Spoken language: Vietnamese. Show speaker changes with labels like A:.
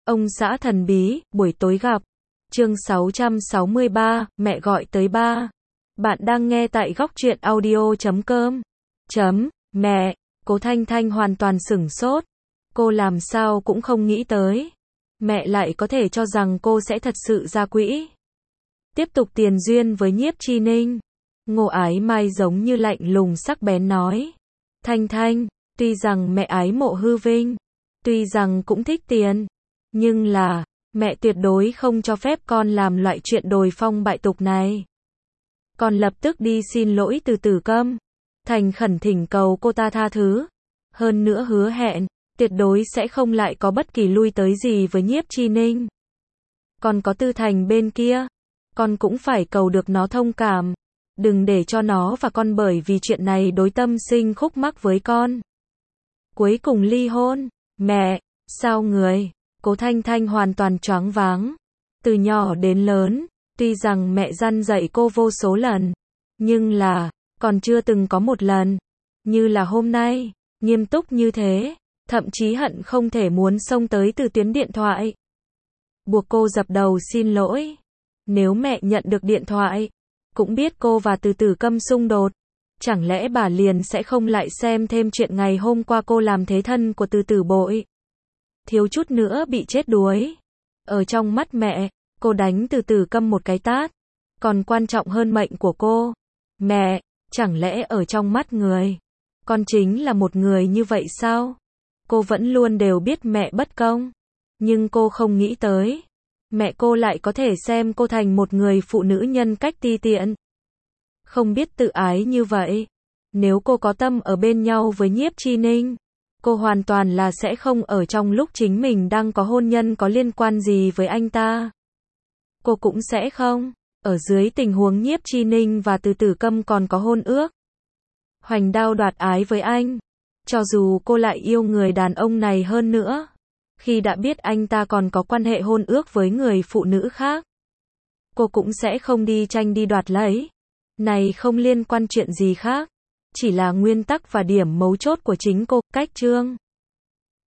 A: Ông xã thần bí, buổi tối gặp. Chương 663, mẹ gọi tới ba. Bạn đang nghe tại góc truyện audio.com. Mẹ, Cố Thanh Thanh hoàn toàn sửng sốt. Cô làm sao cũng không nghĩ tới. Mẹ lại có thể cho rằng cô sẽ thật sự ra quỹ. Tiếp tục tiền duyên với Nhiếp Chi Ninh. Ngô Ái Mai giống như lạnh lùng sắc bén nói. Thanh Thanh, tuy rằng mẹ ái mộ hư vinh, tuy rằng cũng thích tiền, nhưng là, mẹ tuyệt đối không cho phép con làm loại chuyện đồi phong bại tục này. Con lập tức đi xin lỗi Từ Tử Câm, thành khẩn thỉnh cầu cô ta tha thứ. Hơn nữa hứa hẹn, tuyệt đối sẽ không lại có bất kỳ lui tới gì với Nhiếp Chi Ninh. Còn có Tư Thành bên kia, con cũng phải cầu được nó thông cảm. Đừng để cho nó và con bởi vì chuyện này đối tâm sinh khúc mắc với con. Cuối cùng ly hôn. Mẹ, sao người? Cố Thanh Thanh hoàn toàn choáng váng. Từ nhỏ đến lớn, tuy rằng mẹ dặn dạy cô vô số lần, nhưng là, còn chưa từng có một lần, như là hôm nay, nghiêm túc như thế, thậm chí hận không thể muốn xông tới từ tuyến điện thoại. Buộc cô dập đầu xin lỗi. Nếu mẹ nhận được điện thoại, cũng biết cô và Từ Tử Câm xung đột, chẳng lẽ bà liền sẽ không lại xem thêm chuyện ngày hôm qua cô làm thế thân của Từ Tử Bội. Thiếu chút nữa bị chết đuối. Ở trong mắt mẹ, cô đánh Từ Tử Câm một cái tát, còn quan trọng hơn mệnh của cô. Mẹ, chẳng lẽ ở trong mắt người, con chính là một người như vậy sao? Cô vẫn luôn đều biết mẹ bất công, nhưng cô không nghĩ tới, mẹ cô lại có thể xem cô thành một người phụ nữ nhân cách ti tiện, không biết tự ái như vậy. Nếu cô có tâm ở bên nhau với Nhiếp Chi Ninh, cô hoàn toàn là sẽ không ở trong lúc chính mình đang có hôn nhân có liên quan gì với anh ta. Cô cũng sẽ không, ở dưới tình huống Nhiếp Chi Ninh và Từ Tử Câm còn có hôn ước, hoành đao đoạt ái với anh. Cho dù cô lại yêu người đàn ông này hơn nữa, khi đã biết anh ta còn có quan hệ hôn ước với người phụ nữ khác, cô cũng sẽ không đi tranh đi đoạt lấy. Này không liên quan chuyện gì khác, chỉ là nguyên tắc và điểm mấu chốt của chính cô. Cách chương